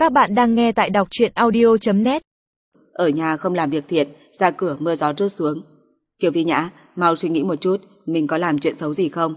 Các bạn đang nghe tại đọc truyện audio.net. Ở nhà không làm việc thiện, ra cửa mưa gió trút xuống. Kiều Vi Nhã, mau suy nghĩ một chút, mình có làm chuyện xấu gì không?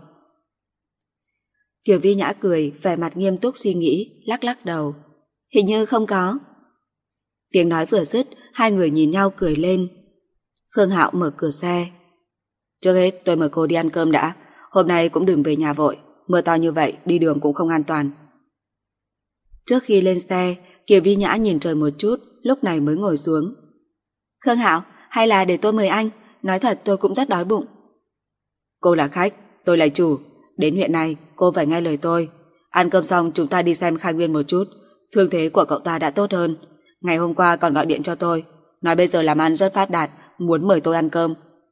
Kiều Vi Nhã cười, vẻ mặt nghiêm túc suy nghĩ, lắc lắc đầu. Hình như không có. Tiếng nói vừa dứt, hai người nhìn nhau cười lên. Khương Hạo mở cửa xe. Trước hết tôi mời cô đi ăn cơm đã, hôm nay cũng đừng về nhà vội, mưa to như vậy đi đường cũng không an toàn. Trước khi lên xe, Kiều Vi Nhã nhìn trời một chút, lúc này mới ngồi xuống. Khương Hạo, hay là để tôi mời anh, nói thật tôi cũng rất đói bụng. Cô là khách, tôi là chủ, đến huyện này cô phải nghe lời tôi. Ăn cơm xong chúng ta đi xem Khai Nguyên một chút, thương thế của cậu ta đã tốt hơn. Ngày hôm qua còn gọi điện cho tôi, nói bây giờ làm ăn rất phát đạt, muốn mời tôi ăn cơm.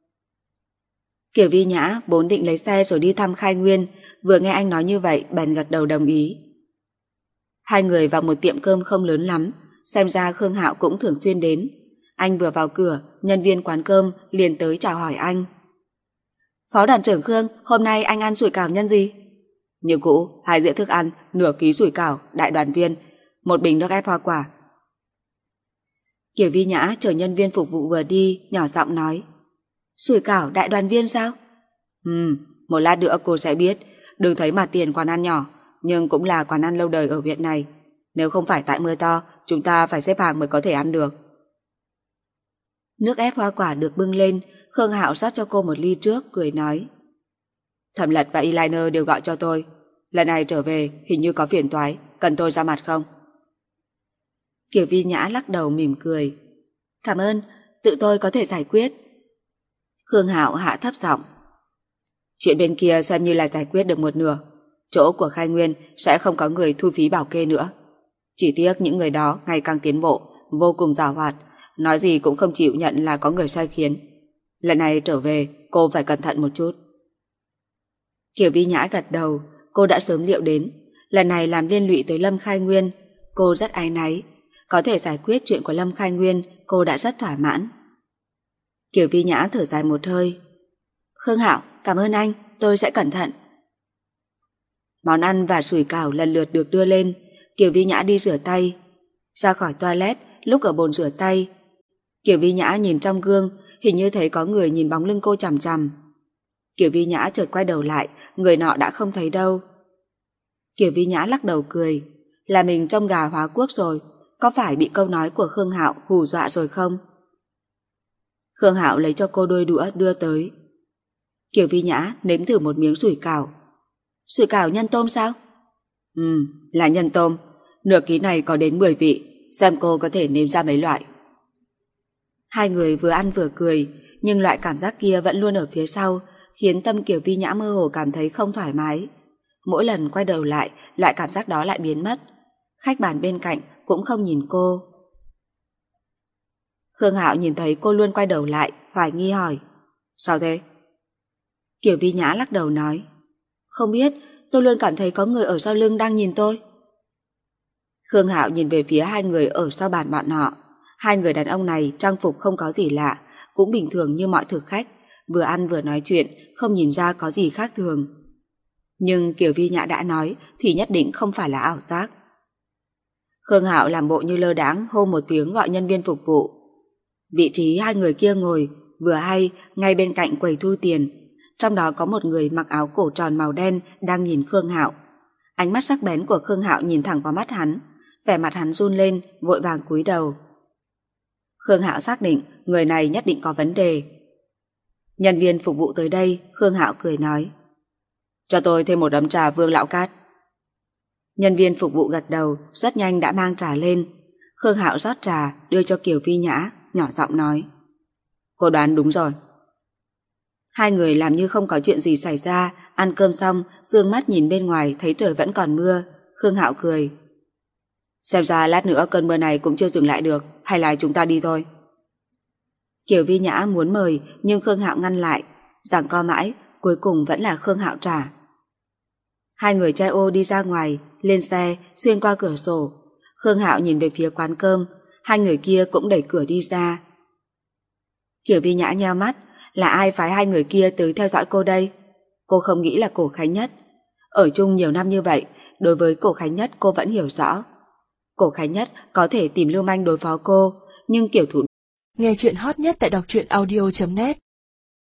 Kiều Vi Nhã vốn định lấy xe rồi đi thăm Khai Nguyên, vừa nghe anh nói như vậy bèn gật đầu đồng ý. Hai người vào một tiệm cơm không lớn lắm, xem ra Khương Hạo cũng thường xuyên đến. Anh vừa vào cửa, nhân viên quán cơm liền tới chào hỏi anh. Phó đoàn trưởng Khương, hôm nay anh ăn sủi cảo nhân gì? Như cũ, 2 dĩa thức ăn, nửa ký sủi cảo, đại đoàn viên, 1 bình nước ép hoa quả. Kiều Vi Nhã chờ nhân viên phục vụ vừa đi, nhỏ giọng nói. Sủi cảo đại đoàn viên sao? Một lát nữa cô sẽ biết, đừng thấy mà tiền quán ăn nhỏ, nhưng cũng là quán ăn lâu đời ở huyện này. Nếu không phải tại mưa to, chúng ta phải xếp hàng mới có thể ăn được. Nước ép hoa quả được bưng lên, Khương Hạo rót cho cô một ly trước, cười nói. Thẩm Lật và Eyeliner đều gọi cho tôi. Lần này trở về hình như có phiền toái, cần tôi ra mặt không? Kiều Vi Nhã lắc đầu mỉm cười. Cảm ơn, tự tôi có thể giải quyết. Khương Hạo hạ thấp giọng. Chuyện bên kia xem như là giải quyết được một nửa. Chỗ của Khai Nguyên sẽ không có người thu phí bảo kê nữa. Chỉ tiếc những người đó ngày càng tiến bộ, vô cùng giàu hoạt, nói gì cũng không chịu nhận là có người sai khiến. Lần này trở về cô phải cẩn thận một chút. Kiều Vi Nhã gật đầu, cô đã sớm liệu đến. Lần này làm liên lụy tới Lâm Khai Nguyên, cô rất áy náy. Có thể giải quyết chuyện của Lâm Khai Nguyên, cô đã rất thỏa mãn. Kiều Vi Nhã thở dài một hơi. Khương Hạo, cảm ơn anh, tôi sẽ cẩn thận. Món ăn và sủi cảo lần lượt được đưa lên. Kiều Vi Nhã đi rửa tay. Ra khỏi toilet, lúc ở bồn rửa tay, Kiều Vi Nhã nhìn trong gương, hình như thấy có người nhìn bóng lưng cô chằm chằm. Kiều Vi Nhã chợt quay đầu lại, người nọ đã không thấy đâu. Kiều Vi Nhã lắc đầu cười. Là mình trông gà hóa quốc rồi, có phải bị câu nói của Khương Hạo hù dọa rồi không? Khương Hạo lấy cho cô đôi đũa đưa tới. Kiều Vi Nhã nếm thử một miếng sủi cảo. Sủi cảo nhân tôm sao? Là nhân tôm. Nửa ký này có đến 10 vị, xem cô có thể nếm ra mấy loại. Hai người vừa ăn vừa cười, nhưng loại cảm giác kia vẫn luôn ở phía sau, khiến tâm Kiều Vi Nhã mơ hồ cảm thấy không thoải mái. Mỗi lần quay đầu lại, loại cảm giác đó lại biến mất. Khách bàn bên cạnh cũng không nhìn cô. Khương Hạo nhìn thấy cô luôn quay đầu lại, hoài nghi hỏi. Sao thế? Kiều Vi Nhã lắc đầu nói. Không biết, tôi luôn cảm thấy có người ở sau lưng đang nhìn tôi. Khương Hạo nhìn về phía hai người ở sau bàn bọn họ. Hai người đàn ông này trang phục không có gì lạ, cũng bình thường như mọi thực khách, vừa ăn vừa nói chuyện, không nhìn ra có gì khác thường. Nhưng Kiều Vi Nhã đã nói thì nhất định không phải là ảo giác. Khương Hạo làm bộ như lơ đãng hô một tiếng gọi nhân viên phục vụ. Vị trí hai người kia ngồi vừa hay ngay bên cạnh quầy thu tiền. Trong đó có một người mặc áo cổ tròn màu đen đang nhìn Khương Hạo. Ánh mắt sắc bén của Khương Hạo nhìn thẳng vào mắt hắn, vẻ mặt hắn run lên, vội vàng cúi đầu. Khương Hạo xác định người này nhất định có vấn đề. Nhân viên phục vụ tới đây, Khương Hạo cười nói. Cho tôi thêm một ấm trà Vương Lão Cát. Nhân viên phục vụ gật đầu, rất nhanh đã mang trà lên. Khương Hạo rót trà, đưa cho Kiều Vi Nhã, nhỏ giọng nói. Cô đoán đúng rồi. Hai người làm như không có chuyện gì xảy ra, ăn cơm xong, dương mắt nhìn bên ngoài thấy trời vẫn còn mưa. Khương Hạo cười. Xem ra lát nữa cơn mưa này cũng chưa dừng lại được, hay là chúng ta đi thôi. Kiều Vi Nhã muốn mời, nhưng Khương Hạo ngăn lại. Giằng co mãi, cuối cùng vẫn là Khương Hạo trả. Hai người trai ô đi ra ngoài, lên xe, xuyên qua cửa sổ. Khương Hạo nhìn về phía quán cơm, hai người kia cũng đẩy cửa đi ra. Kiều Vi Nhã nheo mắt, là ai phái hai người kia tới theo dõi cô đây? Cô không nghĩ là Cổ Khánh Nhất. Ở chung nhiều năm như vậy, đối với Cổ Khánh Nhất cô vẫn hiểu rõ. Cổ Khánh Nhất có thể tìm lưu manh đối phó cô, nhưng kiểu thủ Nghe chuyện hot nhất tại đọc truyện audio.net